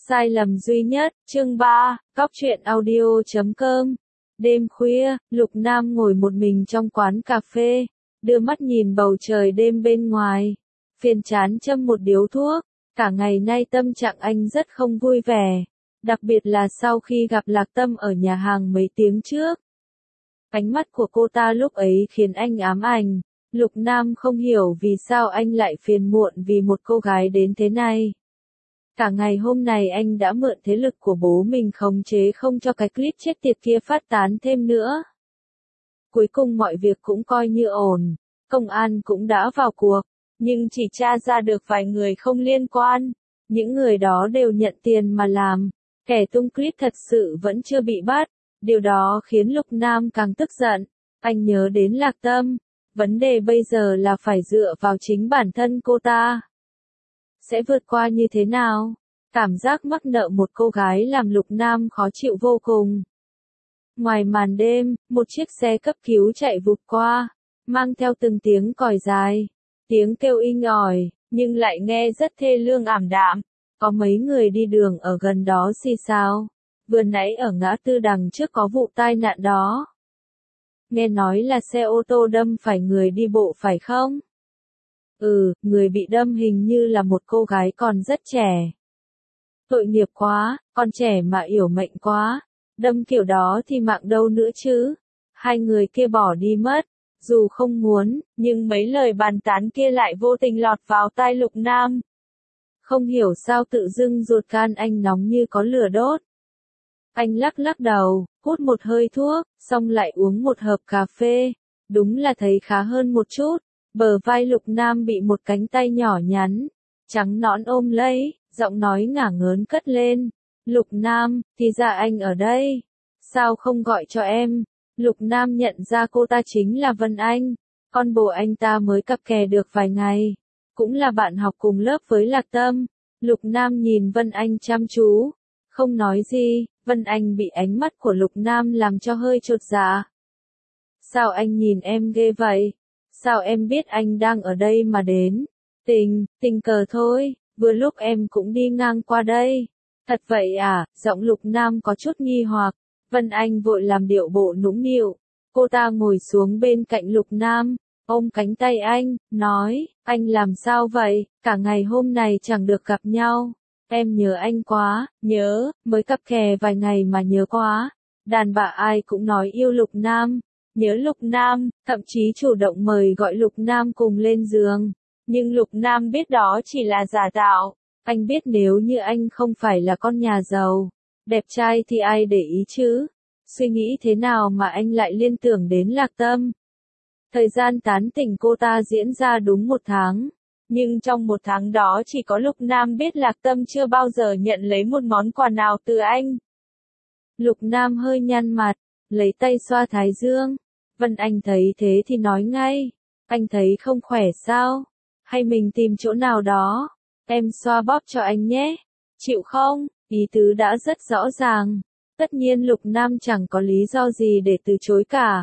Sai lầm duy nhất, chương 3, Cóc truyện audio.com. Đêm khuya, Lục Nam ngồi một mình trong quán cà phê, đưa mắt nhìn bầu trời đêm bên ngoài, phiền chán châm một điếu thuốc. Cả ngày nay tâm trạng anh rất không vui vẻ, đặc biệt là sau khi gặp Lạc Tâm ở nhà hàng mấy tiếng trước. Ánh mắt của cô ta lúc ấy khiến anh ám ảnh. Lục Nam không hiểu vì sao anh lại phiền muộn vì một cô gái đến thế này. Cả ngày hôm nay anh đã mượn thế lực của bố mình khống chế không cho cái clip chết tiệt kia phát tán thêm nữa. Cuối cùng mọi việc cũng coi như ổn, công an cũng đã vào cuộc, nhưng chỉ tra ra được vài người không liên quan. Những người đó đều nhận tiền mà làm, kẻ tung clip thật sự vẫn chưa bị bắt. Điều đó khiến Lục Nam càng tức giận. Anh nhớ đến Lạc Tâm, vấn đề bây giờ là phải dựa vào chính bản thân cô ta. Sẽ vượt qua như thế nào? Cảm giác mắc nợ một cô gái làm Lục Nam khó chịu vô cùng. Ngoài màn đêm, một chiếc xe cấp cứu chạy vụt qua, mang theo từng tiếng còi dài, tiếng kêu inh ỏi, nhưng lại nghe rất thê lương ảm đạm. Có mấy người đi đường ở gần đó xì xào. Vừa nãy ở ngã tư đằng trước có vụ tai nạn đó. Nghe nói là xe ô tô đâm phải người đi bộ phải không? Người bị đâm hình như là một cô gái còn rất trẻ. Tội nghiệp quá, con trẻ mà yểu mệnh quá. Đâm kiểu đó thì mạng đâu nữa chứ. Hai người kia bỏ đi mất. Dù không muốn, nhưng mấy lời bàn tán kia lại vô tình lọt vào tai Lục Nam. Không hiểu sao tự dưng ruột gan anh nóng như có lửa đốt. Anh lắc lắc đầu, hút một hơi thuốc, xong lại uống một hộp cà phê. Đúng là thấy khá hơn một chút. Bờ vai Lục Nam bị một cánh tay nhỏ nhắn, trắng nõn ôm lấy, giọng nói ngả ngớn cất lên. Lục Nam, thì ra anh ở đây. Sao không gọi cho em? Lục Nam nhận ra cô ta chính là Vân Anh. Con bồ anh ta mới cặp kè được vài ngày. Cũng là bạn học cùng lớp với Lạc Tâm. Lục Nam nhìn Vân Anh chăm chú. Không nói gì, Vân Anh bị ánh mắt của Lục Nam làm cho hơi chột dạ. Sao anh nhìn em ghê vậy? Sao em biết anh đang ở đây mà đến? Tình cờ thôi, vừa lúc em cũng đi ngang qua đây. Thật vậy à? Giọng Lục Nam có chút nghi hoặc. Vân Anh vội làm điệu bộ nũng nịu. Cô ta ngồi xuống bên cạnh Lục Nam, ôm cánh tay anh, nói, anh làm sao vậy? Cả ngày hôm nay chẳng được gặp nhau. Em nhớ anh quá, nhớ, mới cặp kè vài ngày mà nhớ quá. Đàn bà ai cũng nói yêu Lục Nam. Nhớ Lục Nam, thậm chí chủ động mời gọi Lục Nam cùng lên giường. Nhưng Lục Nam biết đó chỉ là giả tạo. Anh biết nếu như anh không phải là con nhà giàu, đẹp trai thì ai để ý chứ. Suy nghĩ thế nào mà anh lại liên tưởng đến Lạc Tâm. Thời gian tán tỉnh cô ta diễn ra đúng 1 tháng. Nhưng trong 1 tháng đó chỉ có Lục Nam biết Lạc Tâm chưa bao giờ nhận lấy một món quà nào từ anh. Lục Nam hơi nhăn mặt, lấy tay xoa thái dương. Vân Anh thấy thế thì nói ngay, anh thấy không khỏe sao? Hay mình tìm chỗ nào đó, em xoa bóp cho anh nhé. Chịu không? Ý tứ đã rất rõ ràng. Tất nhiên Lục Nam chẳng có lý do gì để từ chối cả.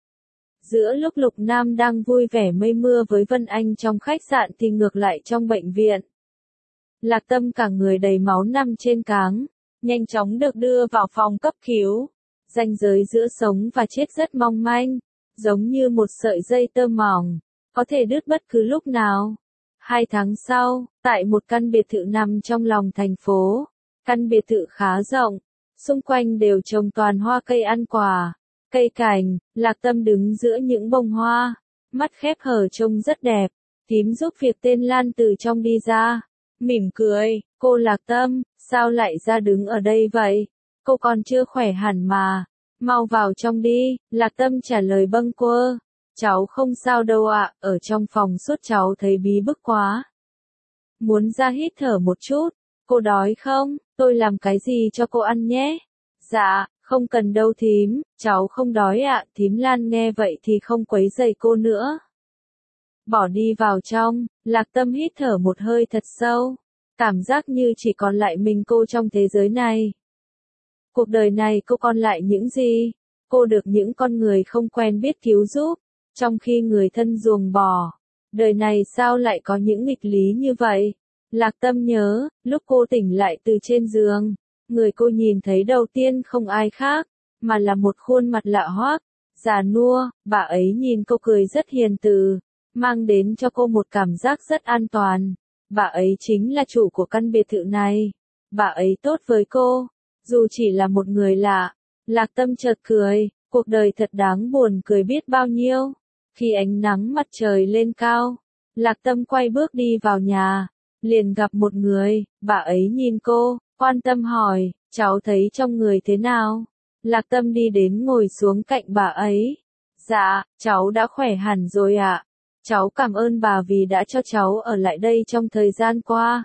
Giữa lúc Lục Nam đang vui vẻ mây mưa với Vân Anh trong khách sạn thì ngược lại trong bệnh viện. Lạc Tâm cả người đầy máu nằm trên cáng, nhanh chóng được đưa vào phòng cấp cứu. Ranh giới giữa sống và chết rất mong manh, giống như một sợi dây tơ mỏng, có thể đứt bất cứ lúc nào. 2 tháng sau, tại một căn biệt thự nằm trong lòng thành phố, căn biệt thự khá rộng, xung quanh đều trồng toàn hoa cây ăn quả, cây cảnh. Lạc Tâm đứng giữa những bông hoa, mắt khép hờ trông rất đẹp. Thím giúp việc tên Lan từ trong đi ra, mỉm cười, cô Lạc Tâm, sao lại ra đứng ở đây vậy? Cô còn chưa khỏe hẳn mà. Mau vào trong đi, Lạc Tâm trả lời bâng quơ. Cháu không sao đâu ạ, ở trong phòng suốt cháu thấy bí bức quá. Muốn ra hít thở một chút, cô đói không? Tôi làm cái gì cho cô ăn nhé? Dạ, không cần đâu thím, cháu không đói ạ. Thím Lan nghe vậy thì không quấy rầy cô nữa. Bỏ đi vào trong, Lạc Tâm hít thở một hơi thật sâu. Cảm giác như chỉ còn lại mình cô trong thế giới này. Cuộc đời này cô còn lại những gì? Cô được những con người không quen biết cứu giúp, trong khi người thân ruồng bỏ. Đời này sao lại có những nghịch lý như vậy? Lạc Tâm nhớ, lúc cô tỉnh lại từ trên giường, người cô nhìn thấy đầu tiên không ai khác, mà là một khuôn mặt lạ hoắc, già nua, bà ấy nhìn cô cười rất hiền từ, mang đến cho cô một cảm giác rất an toàn. Bà ấy chính là chủ của căn biệt thự này. Bà ấy tốt với cô, dù chỉ là một người lạ. Lạc Tâm chợt cười, cuộc đời thật đáng buồn cười biết bao nhiêu. Khi ánh nắng mặt trời lên cao, Lạc Tâm quay bước đi vào nhà, liền gặp một người, bà ấy nhìn cô, quan tâm hỏi, cháu thấy trong người thế nào? Lạc Tâm đi đến ngồi xuống cạnh bà ấy. Dạ, cháu đã khỏe hẳn rồi ạ. Cháu cảm ơn bà vì đã cho cháu ở lại đây trong thời gian qua.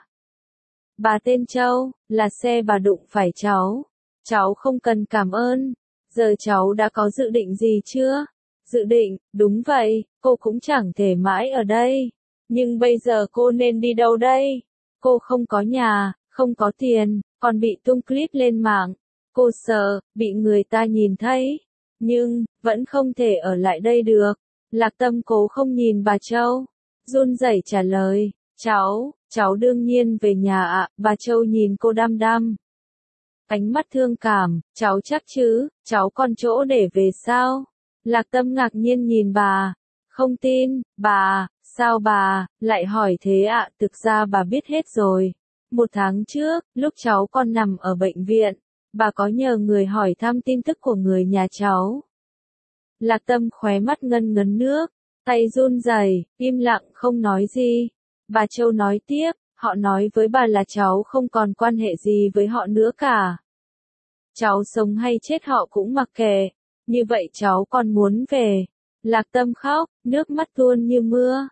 Bà tên Châu, là xe bà đụng phải cháu. Cháu không cần cảm ơn. Giờ cháu đã có dự định gì chưa? Dự định, đúng vậy, cô cũng chẳng thể mãi ở đây. Nhưng bây giờ cô nên đi đâu đây? Cô không có nhà, không có tiền, còn bị tung clip lên mạng. Cô sợ, bị người ta nhìn thấy. Nhưng, vẫn không thể ở lại đây được. Lạc Tâm cố không nhìn bà Châu. Run rẩy trả lời, cháu đương nhiên về nhà ạ. Bà Châu nhìn cô đăm đăm. Ánh mắt thương cảm, cháu chắc chứ, cháu còn chỗ để về sao? Lạc Tâm ngạc nhiên nhìn bà. Không tin, bà, sao bà, lại hỏi thế ạ? Thực ra bà biết hết rồi. 1 tháng trước, lúc cháu còn nằm ở bệnh viện, bà có nhờ người hỏi thăm tin tức của người nhà cháu. Lạc Tâm khóe mắt ngân ngấn nước, tay run rẩy, im lặng không nói gì. Bà Châu nói tiếp, họ nói với bà là cháu không còn quan hệ gì với họ nữa cả. Cháu sống hay chết họ cũng mặc kệ, như vậy cháu còn muốn về. Lạc Tâm khóc, nước mắt tuôn như mưa.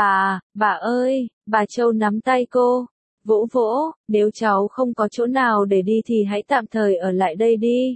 Bà ơi, bà Châu nắm tay cô, vỗ vỗ, nếu cháu không có chỗ nào để đi thì hãy tạm thời ở lại đây đi.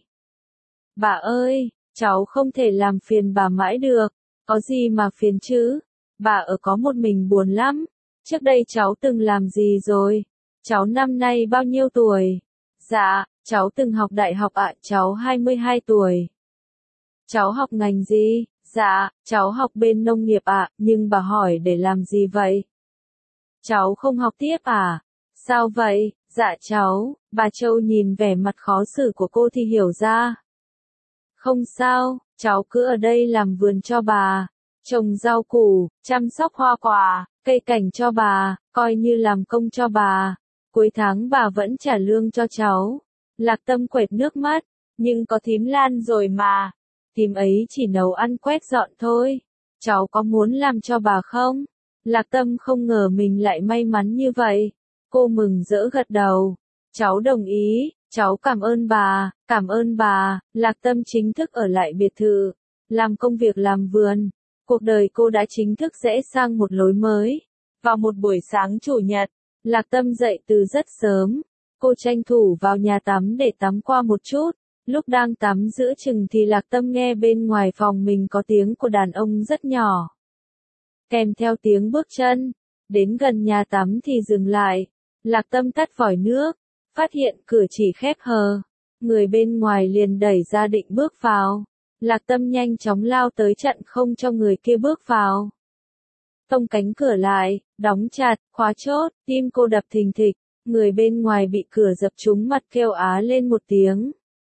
Bà ơi, cháu không thể làm phiền bà mãi được, có gì mà phiền chứ, bà ở có một mình buồn lắm. Trước đây cháu từng làm gì rồi? Cháu năm nay bao nhiêu tuổi? Dạ, cháu từng học đại học ạ, cháu 22 tuổi. Cháu học ngành gì? Dạ, cháu học bên nông nghiệp ạ, nhưng bà hỏi để làm gì vậy? Cháu không học tiếp à? Sao vậy? Dạ cháu, bà Châu nhìn vẻ mặt khó xử của cô thì hiểu ra. Không sao, cháu cứ ở đây làm vườn cho bà, trồng rau củ, chăm sóc hoa quả, cây cảnh cho bà, coi như làm công cho bà. Cuối tháng bà vẫn trả lương cho cháu. Lạc Tâm quệt nước mắt, nhưng có thím Lan rồi mà. Thím ấy chỉ nấu ăn quét dọn thôi. Cháu có muốn làm cho bà không? Lạc Tâm không ngờ mình lại may mắn như vậy. Cô mừng rỡ gật đầu. Cháu đồng ý, cháu cảm ơn bà, cảm ơn bà. Lạc Tâm chính thức ở lại biệt thự, làm công việc làm vườn. Cuộc đời cô đã chính thức rẽ sang một lối mới. Vào một buổi sáng chủ nhật, Lạc Tâm dậy từ rất sớm. Cô tranh thủ vào nhà tắm để tắm qua một chút. Lúc đang tắm giữa chừng thì Lạc Tâm nghe bên ngoài phòng mình có tiếng của đàn ông rất nhỏ. Kèm theo tiếng bước chân, đến gần nhà tắm thì dừng lại. Lạc Tâm tắt vòi nước, phát hiện cửa chỉ khép hờ. Người bên ngoài liền đẩy ra định bước vào. Lạc Tâm nhanh chóng lao tới chặn không cho người kia bước vào. Tông cánh cửa lại, đóng chặt, khóa chốt, tim cô đập thình thịch. Người bên ngoài bị cửa dập trúng mặt kêu á lên một tiếng.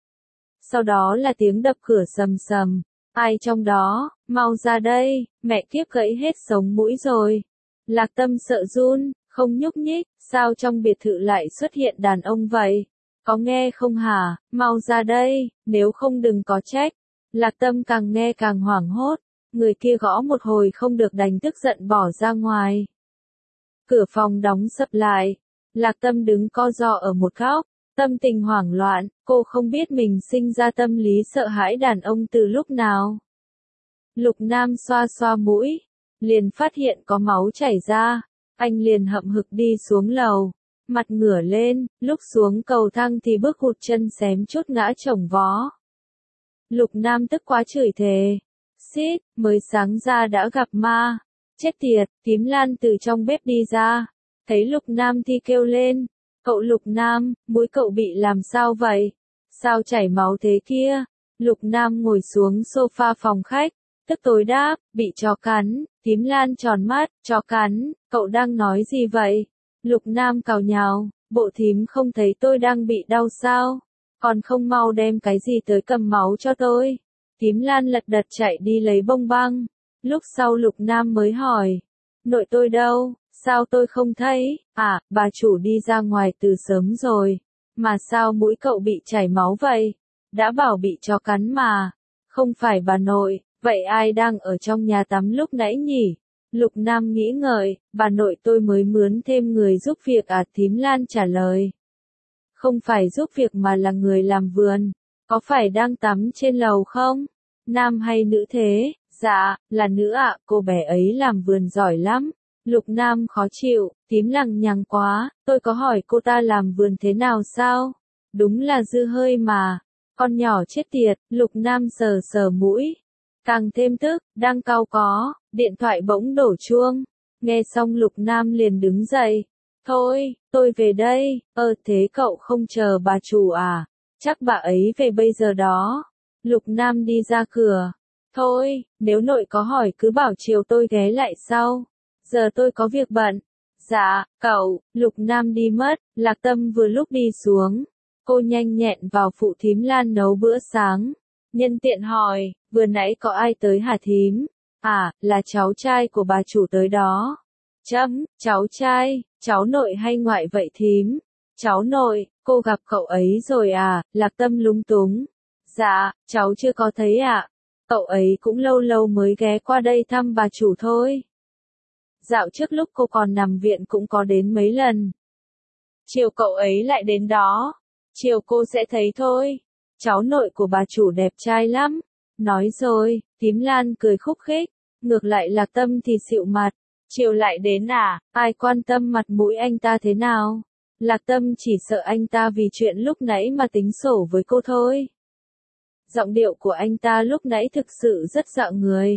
Sau đó là tiếng đập cửa sầm sầm. Ai trong đó, mau ra đây, mẹ kiếp gãy hết sống mũi rồi. Lạc Tâm sợ run, không nhúc nhích, sao trong biệt thự lại xuất hiện đàn ông vậy? Có nghe không hả, mau ra đây, nếu không đừng có trách. Lạc Tâm càng nghe càng hoảng hốt, người kia gõ một hồi không được đành tức giận bỏ ra ngoài. Cửa phòng đóng sập lại, Lạc Tâm đứng co ro ở một góc. Tâm tình hoảng loạn, cô không biết mình sinh ra tâm lý sợ hãi đàn ông từ lúc nào. Lục Nam xoa xoa mũi, liền phát hiện có máu chảy ra, anh liền hậm hực đi xuống lầu, mặt ngửa lên, lúc xuống cầu thang thì bước hụt chân xém chút ngã chồng vó. Lục Nam tức quá chửi thề, xít, mới sáng ra đã gặp ma, chết tiệt. Tím Lan từ trong bếp đi ra, thấy Lục Nam thì kêu lên. Cậu Lục Nam, mũi cậu bị làm sao vậy? Sao chảy máu thế kia? Lục Nam ngồi xuống sofa phòng khách, tức tối đáp, bị chó cắn. Tím Lan tròn mắt, chó cắn, cậu đang nói gì vậy? Lục Nam cào nhào, bộ thím không thấy tôi đang bị đau sao? Còn không mau đem cái gì tới cầm máu cho tôi. Thím Lan lật đật chạy đi lấy bông băng. Lúc sau Lục Nam mới hỏi, nội tôi đâu, sao tôi không thấy? À, bà chủ đi ra ngoài từ sớm rồi. Mà sao mũi cậu bị chảy máu vậy? Đã bảo bị chó cắn mà. Không phải bà nội, vậy ai đang ở trong nhà tắm lúc nãy nhỉ? Lục Nam nghĩ ngợi, bà nội tôi mới mướn thêm người giúp việc à, thím Lan trả lời. Không phải giúp việc mà là người làm vườn. Có phải đang tắm trên lầu không? Nam hay nữ thế? Dạ, là nữ ạ, cô bé ấy làm vườn giỏi lắm. Lục Nam khó chịu, thím lằng nhằng quá, tôi có hỏi cô ta làm vườn thế nào sao? Đúng là dư hơi mà. Con nhỏ chết tiệt, Lục Nam sờ sờ mũi. Càng thêm tức, đang cau có, điện thoại bỗng đổ chuông. Nghe xong Lục Nam liền đứng dậy. Thôi, tôi về đây, thế cậu không chờ bà chủ à? Chắc bà ấy về bây giờ đó. Lục Nam đi ra cửa. Thôi, nếu nội có hỏi cứ bảo chiều tôi ghé lại sau. Giờ tôi có việc bận. Dạ, cậu, Lục Nam đi mất, Lạc Tâm vừa lúc đi xuống. Cô nhanh nhẹn vào phụ thím Lan nấu bữa sáng. Nhân tiện hỏi, vừa nãy có ai tới hả thím? À, là cháu trai của bà chủ tới đó. Cháu trai, cháu nội hay ngoại vậy thím? Cháu nội, cô gặp cậu ấy rồi à? Lạc Tâm lúng túng. Dạ, cháu chưa có thấy ạ. Cậu ấy cũng lâu lâu mới ghé qua đây thăm bà chủ thôi. Dạo trước lúc cô còn nằm viện cũng có đến mấy lần. Chiều cậu ấy lại đến đó. Chiều cô sẽ thấy thôi. Cháu nội của bà chủ đẹp trai lắm. Nói rồi, thím Lan cười khúc khích. Ngược lại Lạc Tâm thì xịu mặt. Chiều lại đến à, ai quan tâm mặt mũi anh ta thế nào? Lạc Tâm chỉ sợ anh ta vì chuyện lúc nãy mà tính sổ với cô thôi. Giọng điệu của anh ta lúc nãy thực sự rất dọa người.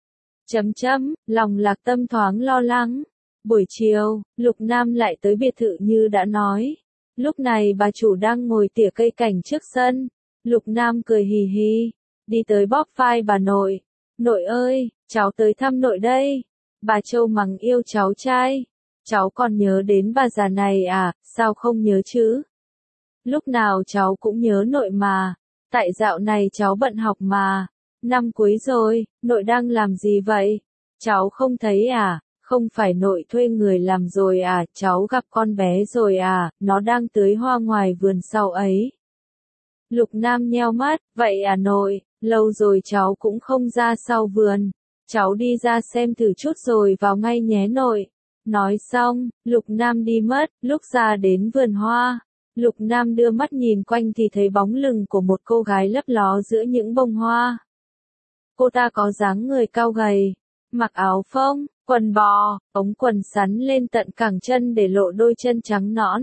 Lòng Lạc Tâm thoáng lo lắng. Buổi chiều, Lục Nam lại tới biệt thự như đã nói. Lúc này bà chủ đang ngồi tỉa cây cảnh trước sân. Lục Nam cười hì hì, đi tới bóp vai bà nội. Nội ơi, cháu tới thăm nội đây. Bà Châu mắng yêu cháu trai. Cháu còn nhớ đến bà già này à, sao không nhớ chứ? Lúc nào cháu cũng nhớ nội mà. Tại dạo này cháu bận học mà. Năm cuối rồi, nội đang làm gì vậy? Cháu không thấy à? Không phải nội thuê người làm rồi à? Cháu gặp con bé rồi à? Nó đang tưới hoa ngoài vườn sau ấy. Lục Nam nheo mắt, vậy à nội, lâu rồi cháu cũng không ra sau vườn. Cháu đi ra xem thử chút rồi vào ngay nhé nội. Nói xong, Lục Nam đi mất, lúc ra đến vườn hoa. Lục Nam đưa mắt nhìn quanh thì thấy bóng lưng của một cô gái lấp ló giữa những bông hoa. Cô ta có dáng người cao gầy, mặc áo phông, quần bò, ống quần sắn lên tận cẳng chân để lộ đôi chân trắng nõn.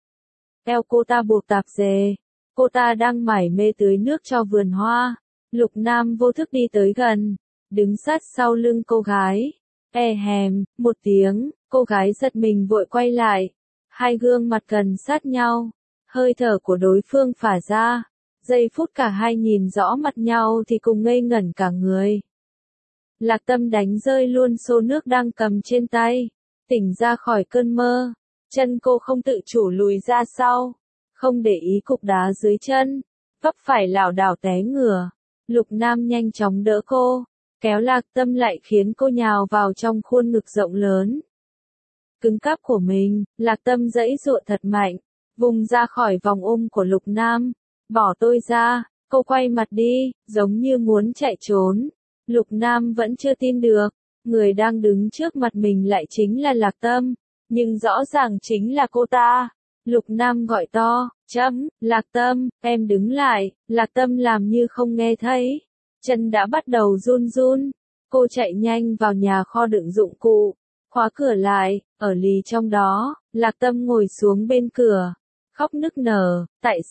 Eo cô ta buộc tạp dề. Cô ta đang mải mê tưới nước cho vườn hoa. Lục Nam vô thức đi tới gần, đứng sát sau lưng cô gái. Hèm, một tiếng, cô gái giật mình vội quay lại. Hai gương mặt gần sát nhau, hơi thở của đối phương phả ra. Giây phút cả hai nhìn rõ mặt nhau thì cùng ngây ngẩn cả người. Lạc Tâm đánh rơi luôn xô nước đang cầm trên tay, tỉnh ra khỏi cơn mơ. Chân cô không tự chủ lùi ra sau, không để ý cục đá dưới chân, vấp phải lảo đảo té ngửa. Lục Nam nhanh chóng đỡ cô, kéo Lạc Tâm lại khiến cô nhào vào trong khuôn ngực rộng lớn. Cứng cáp của mình, Lạc Tâm giãy giụa thật mạnh, vùng ra khỏi vòng ôm của Lục Nam. Bỏ tôi ra, cô quay mặt đi, giống như muốn chạy trốn. Lục Nam vẫn chưa tin được, người đang đứng trước mặt mình lại chính là Lạc Tâm, nhưng rõ ràng chính là cô ta. Lục Nam gọi to, Lạc Tâm, em đứng lại. Lạc Tâm làm như không nghe thấy, chân đã bắt đầu run run. Cô chạy nhanh vào nhà kho đựng dụng cụ, khóa cửa lại, ở lì trong đó. Lạc Tâm ngồi xuống bên cửa, khóc nức nở.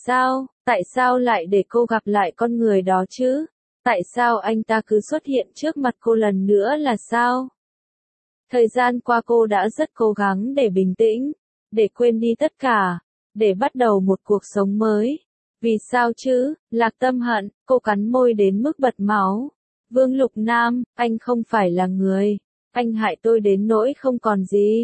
Tại sao lại để cô gặp lại con người đó chứ? Tại sao anh ta cứ xuất hiện trước mặt cô lần nữa là sao? Thời gian qua cô đã rất cố gắng để bình tĩnh, để quên đi tất cả, để bắt đầu một cuộc sống mới. Vì sao chứ? Lạc Tâm hận, cô cắn môi đến mức bật máu. Vương Lục Nam, anh không phải là người. Anh hại tôi đến nỗi không còn gì.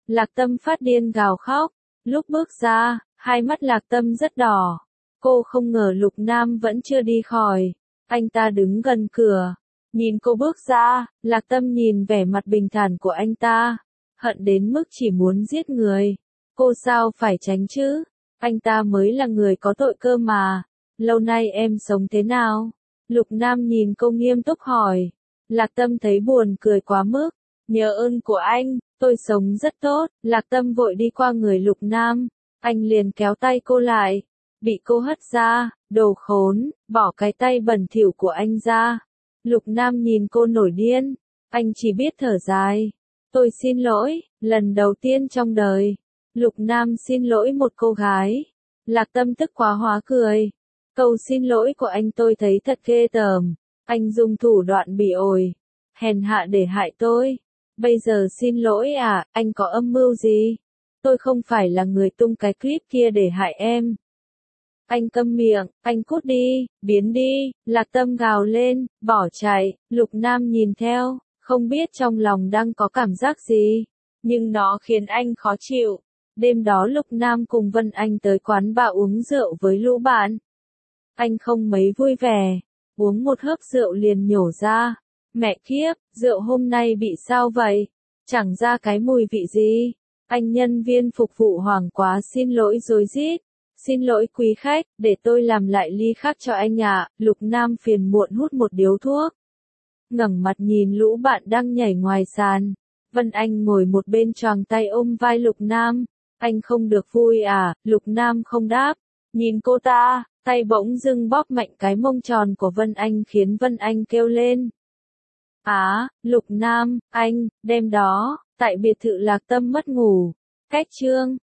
Lạc Tâm phát điên gào khóc. Lúc bước ra, hai mắt Lạc Tâm rất đỏ. Cô không ngờ Lục Nam vẫn chưa đi khỏi. Anh ta đứng gần cửa. Nhìn cô bước ra, Lạc Tâm nhìn vẻ mặt bình thản của anh ta. Hận đến mức chỉ muốn giết người. Cô sao phải tránh chứ? Anh ta mới là người có tội cơ mà. Lâu nay em sống thế nào? Lục Nam nhìn cô nghiêm túc hỏi. Lạc Tâm thấy buồn cười quá mức. Nhờ ơn của anh, tôi sống rất tốt. Lạc Tâm vội đi qua người Lục Nam. Anh liền kéo tay cô lại. Bị cô hất ra. Đồ khốn, bỏ cái tay bẩn thỉu của anh ra. Lục Nam nhìn cô nổi điên. Anh chỉ biết thở dài. Tôi xin lỗi, lần đầu tiên trong đời. Lục Nam xin lỗi một cô gái. Lạc Tâm tức quá hóa cười. Câu xin lỗi của anh tôi thấy thật ghê tởm. Anh dùng thủ đoạn bỉ ổi, hèn hạ để hại tôi. Bây giờ xin lỗi à, anh có âm mưu gì? Tôi không phải là người tung cái clip kia để hại em. Anh câm miệng, anh cút đi, biến đi. Lạc Tâm gào lên, bỏ chạy. Lục Nam nhìn theo, không biết trong lòng đang có cảm giác gì, nhưng nó khiến anh khó chịu. Đêm đó Lục Nam cùng Vân Anh tới quán bar uống rượu với lũ bạn. Anh không mấy vui vẻ, uống một hớp rượu liền nhổ ra. Mẹ kiếp, rượu hôm nay bị sao vậy? Chẳng ra cái mùi vị gì. Anh nhân viên phục vụ hoảng quá xin lỗi rối rít. Xin lỗi quý khách, để tôi làm lại ly khác cho anh ạ. Lục Nam phiền muộn hút một điếu thuốc. Ngẩng mặt nhìn lũ bạn đang nhảy ngoài sàn. Vân Anh ngồi một bên choàng tay ôm vai Lục Nam. Anh không được vui à? Lục Nam không đáp. Nhìn cô ta, tay bỗng dưng bóp mạnh cái mông tròn của Vân Anh khiến Vân Anh kêu lên. Lục Nam, anh, đêm đó, tại biệt thự Lạc Tâm mất ngủ. Cách chương